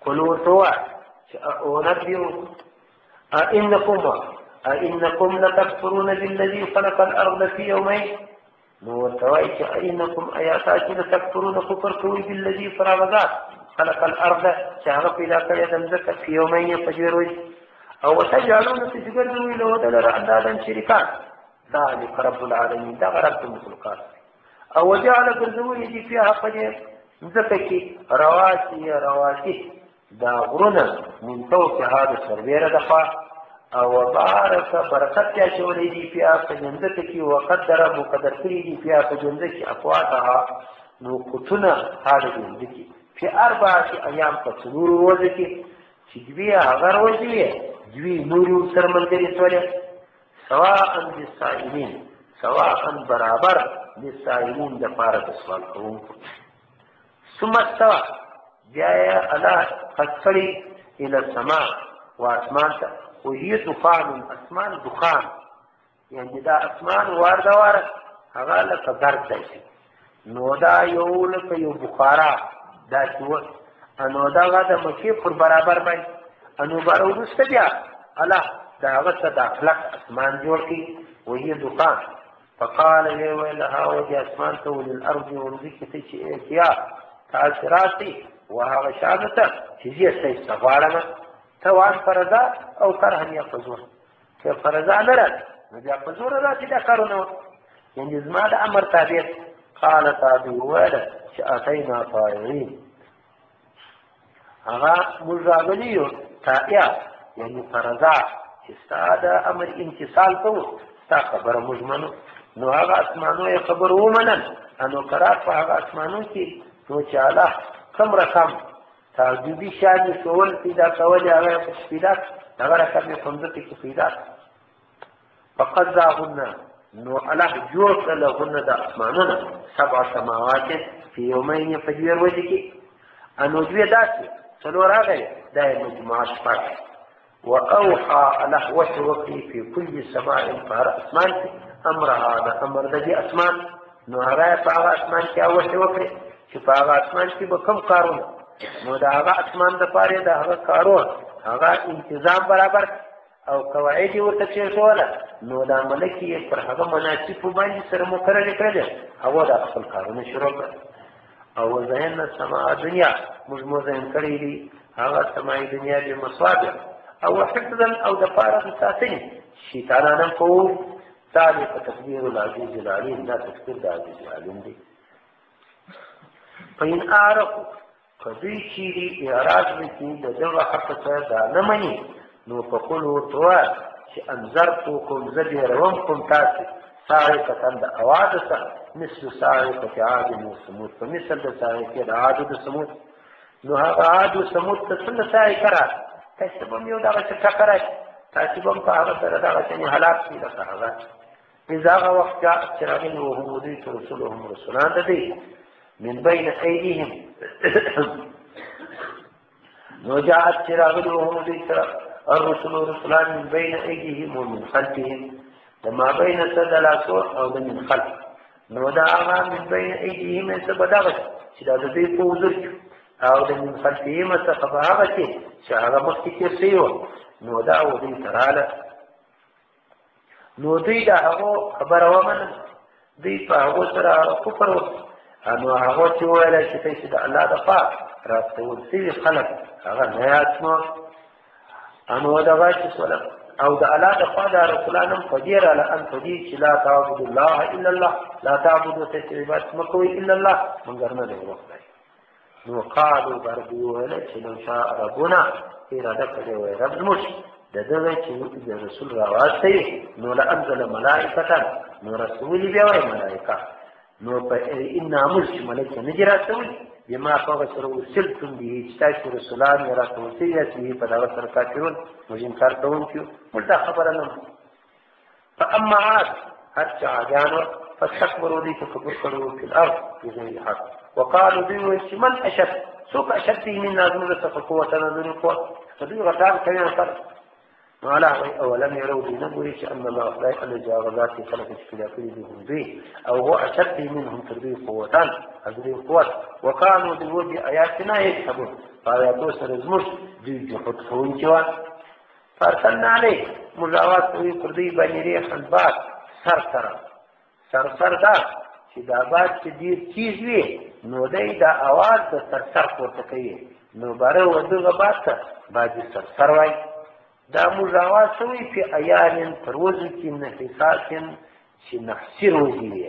قل ورتوا أنبئكم أئنكم لتكفرون بالذي خلق الأرض في يومين ورتوا أئنكم آياتات لتكفرون كفر كوي بالذي فرغ خلق الأرض شهر في ذاك يدمزك في يومين فجروي أو تجعلون تجدوا له دلر أندادا شركات ذلك رب العالمين ده رب المخلوقات او جعل برزوي دي فيها فجر مزكي رواسي دا غرنا من فوق هذا السربير دفع او بارك بركت يا شولي دي فيها فجندتك وقدر مقدر دي فيها فجندك اقواتها نوكتنا هذا جندك في 4 ايام فتنور وزكي تجبيها غير وزيه جوي نور سرمنجري سوريا سواء للسائلين سواء برابر للسائلين دفارة السؤال ثم استوى جاء على قصري إلى السماء وأسمان وهي دخان أسمان دخان يعني دا أسمان وارد هذا لك درد دايسي نودا يولك يو بخارا دا شوى أنودا غادا مكي پر برابر باي أنو بارو رستبيا الله دعوت داخلك اسمان جوړ کی وهي دخان فقال يا ويلها وجه اسمان وللارض ورزق تشيا تاثراتي وهذا شامته تجي استغفارنا توان فرضا او كرهن يقزون كيف فرضا نرد نبي يقزون لا تذكرون يعني زمان امر تابع قال تابع ولا شاتينا طائعين هذا مزاغليو تائع يعني فرضا استاده امر امتثال کو تا خبر مجمنو نو هغه اسمانو یې خبر ومنل انو قرار په هغه اسمانو کې تو چاله کم رقم تعجبي شان سوال پیدا کول هغه تشکیلات هغه رقم خمسه کې پیدا فقد ذاهن نو الله جوړ لهن د اسمانونو 7 سماوات په یومین فجر وځي انو دوی داسې څلور راغی د مجموعه شپه وأوحى له وحي في كل سماء فهر أسمان أمرها هذا أمر ذي أسمان نهراء فهر أسمان كي وحي وكري فهر أسمان كي بكم قارون نو دا هغا أسمان دا پاره دا هغا قارون هغا انتظام برابر او قواعد ورته شوله نو دا ملکی پر هغه مناسب باندې سره مقرر کړل هغه دا خپل کارونه شروع کړ او زین السماء دنیا مجموعه کړی دي هغه سماء دنیا د مصابيح او حفظا او دفارة ساتين شيطانا نمكو ذلك تكبير العزيز العليم لا تكبير العزيز العليم دي فإن أعرفوا قدوي شيري إعراض بكي لدغ حقا دا نمني نو فقلوا طوال أنذرتكم زبير ومكم تاسي صاعقة دا أوادسة مثل صاعقة عاد وثمود فمثل دا صاعقة عاد وثمود نو هذا عاد وثمود تسل صاعقة تاسبم یو دغه ټکرای تاسبم په هغه سره دغه چې حالات دي لکه هغه اذا وقت جاء چراغين وهم ذي رسولهم رسولان دي من بين ايديهم وجاءت چراغين وهم ذي الرسول رسولان من بين ايديهم ومن خلفهم لما بين سدلاسور او من خلف نو دا من بين ايديهم سبدغه چې دا دې په وزر او د من خلفهم څخه هغه چې هغه مخکې کې سیو نو دا و دې تراله نو دوی دا هغه خبره ومنه دوی په هغه سره کفر انو هغه چې ویل چې د الله د پاک راستول سي خلق هغه نه یاتمو انو دا واچ سره او د الله د پاک رسولانم فجر علی ان فدی چې لا تعبد الله الا الله لا تعبدوا تشريبات مکوي الا الله مونږ نه دی وخت نو قالوا بربو ولا لو شاء ربنا اراده کړي رب زموږ دغه چې د رسول راوځي نو لانزل ملائکه نو رسول بیا وای ملائکه نو په ان امر چې ملائکه نجراتوي بما فوق سلطن به چې رسولان راټول شي په دغه سره کافرون مجن کار کوونکو ملته خبره نه فاما عاد حتى عادانو فاستكبروا لي تكبروا في الارض بغير حق وقالوا ديوش من اشد سوق اشد من نازل قوه نازل قوه فدي غدار كان صار الله وایي اولم یروا دوی نه ګوري چې ان الله خدای الذي جاغذات چې خلق چې پیدا کړي دي هم دوی او هو اشد منهم تر دوی قوتان از دوی قوت وکانو دوی وجه آیاتنا یحسبون آیاتو سره زموږ دوی جحود کوونکي وه فارسلنا علیه مجاوات کوي پر دوی باندې ریحا باد سر دا چې دا باد چې ډېر تیز وي نو دی دا اواز د سر پورته کوي نو باره ودغه باد ته باد سر وایي دا موږ اواز شوی په ایان پر وزن کې نحسات چې نحسي روزي وي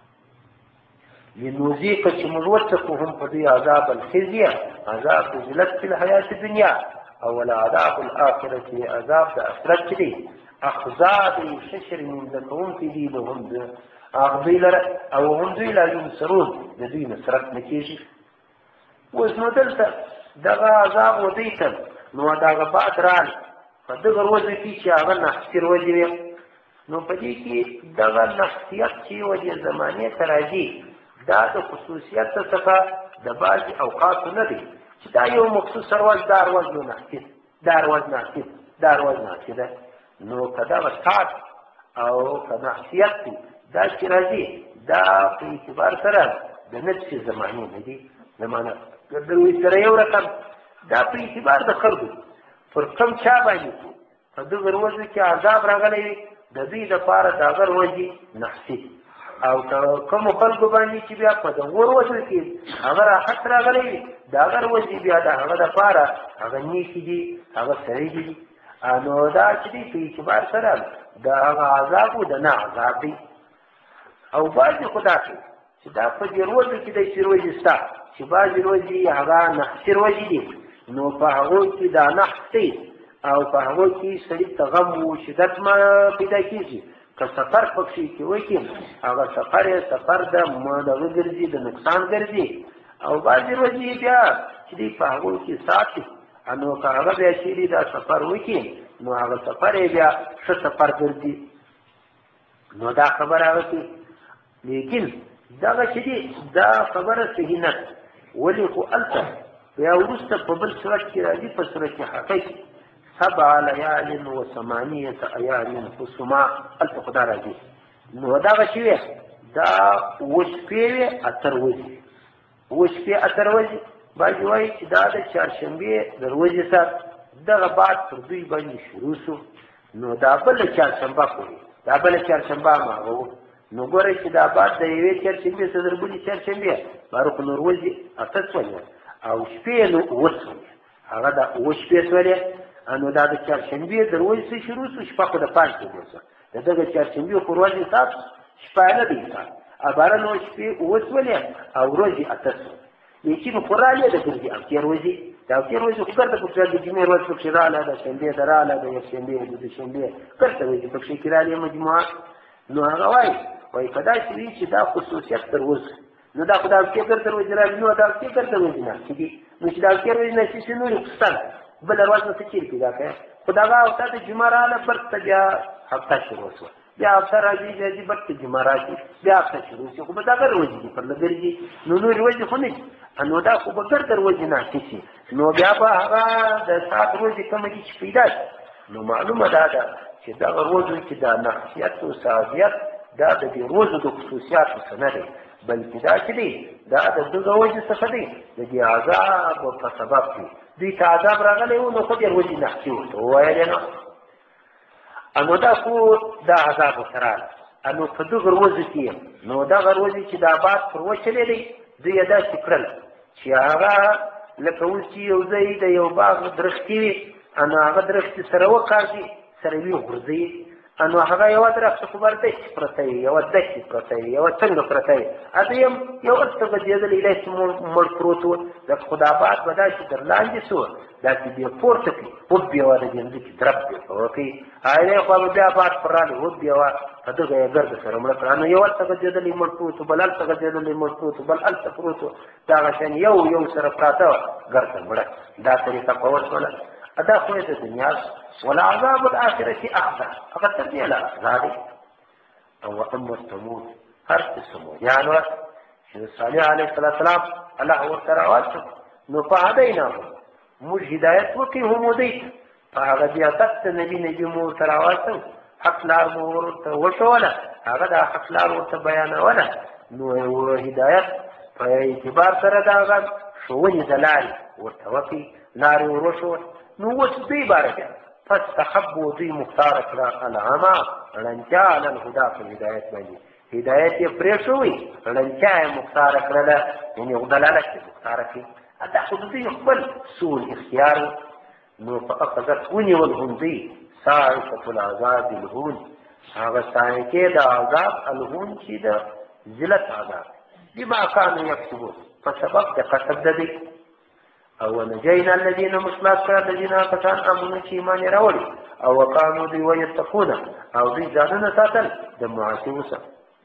لنذيق چې موږ ورڅکوهم په دې عذاب الخزي عذاب ذلت في الحياة الدنيا او العذاب الآخرة عذاب د آخرت دی اخزاد ششر من ذکرون في دي لهم اغضی لره او هم دوی لا ينصرون د دوی نصرت نکېږي اوس نو دلته دغه عذاب ودیتل نو دغه بعد راغی په دغه ورځو کې چې هغه نحسي ورځې وي نو په دې کې دغه نحسیت چې وجې زمانې ته راځي دا د خصوصیت څخه د بعضې اوقاتو نه دی چې دا یو مخصوص ورځ دا ورځ نو نحسي دا ورځ نحسي ده نو که دغه ساعت او که نحسیت دی دا چې راځي دا په اعتبار سره د نفس زمانې نه دي زمانه دروي سره یو رقم دا په اعتبار د خلکو پر کوم چا باندې په دغه ورځو کې عذاب راغلی وي د دوی دپاره د هغه ورځې نحسي او کوم خلکو باندې چې بیا په دغه ورځو کې هغه راحت راغلی وي د هغه ورځې بیا د هغه دپاره هغه نیکي دي هغه سړی دي نو دا چې دی په اعتبار سره د هغه عذاب و د نه عذاب دی او بعضې خو داسې چې دا په دې ورځو کې داسې ورځې شته چې بعضې ورځې هغه نحسي ورځې دي نو په هغوی کې دا نحس دی او په هغوی کې سړي ته غم و شدت ما پیدا کېږي که سفر پکښې کې وکړي هغه سفر د دغه ګرځي د نقصان ګرځي او بعضې ورځې بیا چې دی په هغوی کې ساتي نو که هغه بیا چیرې دا سفر وکړي نو هغه سفر یې بیا ښه سفر ګرځي نو دا خبره هغه کې لیکن دغه چې دی دا خبره صحیح نه ولې خو هلته بیا وروسته په بل صورت کې راځي په صورت حقیق 7 لیال و 8 ایام حسما هلته خو دا راځي نو دغه چې وي دا 8 شپې وي 8 ورځې 8 شپې 8 ورځې بعضې وایي چې دا د چهارشنبې د ورځې سره دغه بعد پر دوی باندې شروع شو نو دا بله چهارشنبه پورې دا بله چهارشنبه هماغه و نو ګورئ چې دا بعد د یوې چهارشنبې څخه تر بلې چهارشنبې باره خو نو ورځې 8 شولې او شپې نو 8 شولې هغه دا 8 شپې شولې نو دا د چهارشنبې د ورځې څخه شروع شو شپه خو د 5 بجې شوه د دغه چهارشنبې خو ورځې حساب شپه نه دی حساب باره نو شپې 8 شولې او ورځې 8 شولې لیکن قرآن د ګرځي او تیر ورځې دا تیر ورځې خو ګرده پکښې د جمعې ورځ پکښې راغله د شنبې ده راغله د یکشنبې د دوشنبې ګرده ورځې پکښې کې راغلې مجموعه نو هغه وایي که داسې وي چې دا خصوصیت تر اوسه نو دا خو د هفتې ګرده ورځې راغلي نو د هفتې ګرده ورځې ناستې دي نو چې د هفتې ورځې ناستې شي نورې خصوصا بله ورځ نه څه چیرې پیدا کوې خو دغه هفته د جمعه راغله برته بیا هفته شروع شوه بیا هفته راځي بیا دې برته جمعه راشي بیا هفته شروع شي خو به دغه ورځې دي پر له ګرځي نو نورې ورځې خو نه دي نو دا خو به ګرده ورځې ناستې شي نو بیا به هغه د ساعت ورځې کومه دي چې پیدا شي نو معلومه دا ده چې دغه ورځو کې دا نحسیت او سعادیت دا د دې ورځو د خصوصیاتو څخه نه دی بلکې دا چې دی دا د دغه ورځې څخه دی د دې عذاب په سبب دی دوی ته عذاب راغلی و نو خو دې ورځې نحسي ورته وویلې نو نو دا خو دا عذاب ورته راغلی نو په دغه ورځو کې نو دغه ورځې چې دا باد پر وچلې دی دوی یې داسې کړل چې هغه لکه اوس چې یو ځای د یو باغ درختې وي نو هغه درختې سره وکاږي سره وي غورځوي نو هغه یوه درخته خو بر دښتې پرته وي یوه دښتې پرته وي یوه څنګه پرته وي دویم یو هلته غځېدلی داسې مړ پروت و لکه خو دا باد به داسې در لاندې شو داسې بیا پورته کړي وب بیا د دې ځمکې درب بېرته وکړي دی خوا به بیا باد پر راغی وب بیا په دغه یې ګرده سره مړه کړه نو یو هلته غځېدلی مړ پروت و بل هلته غځېدلی مړ پروت و بل هلته پروت و دغه شیان یو سره پراته وه ګرده مړه دا طریقه په وشوله دا خو یې د دنیا والعذاب الآخرة أخذ فقد ترجع إلى ذلك أو أما الثمود هرت الثمود يعني صالح عليه السلام الله ورته راوستو نو فهديناهم موږ هدایت وکړو هم ودیت په هغه بیاست نبی مو ورته راواستو حق لار مو ورته وښوله هغه دا حق لار ورته بیانوله نو هدایت په اعتبار سره د هغه ښوونې د لارې ورته وکړي لارې ور وښول نو اوس دوی باره بیا فاستحبوا دوی مختاره کړه العمى ړندتیا علی الهدا په هدایت باندې هدایت یې پرېښوی ړندتیا یې مختاره کړله یعنې دلالت یې مختاره کړي دا خو د دوی خپل سوء اختیار نو فاخذت ونیول هم دوی صاعقة العذاب الهون هغه صاعقې د عذاب الهون چې د ذلت عذاب بما كانوا يكسبون په سبب د کسب د دوی او ونجینا الذین مخلاص کړه الذین کسان امنوا چې ایمان یې راوړي او وکانو دوی ویتقون او دوی ځانونه ساتل د معاصي وسه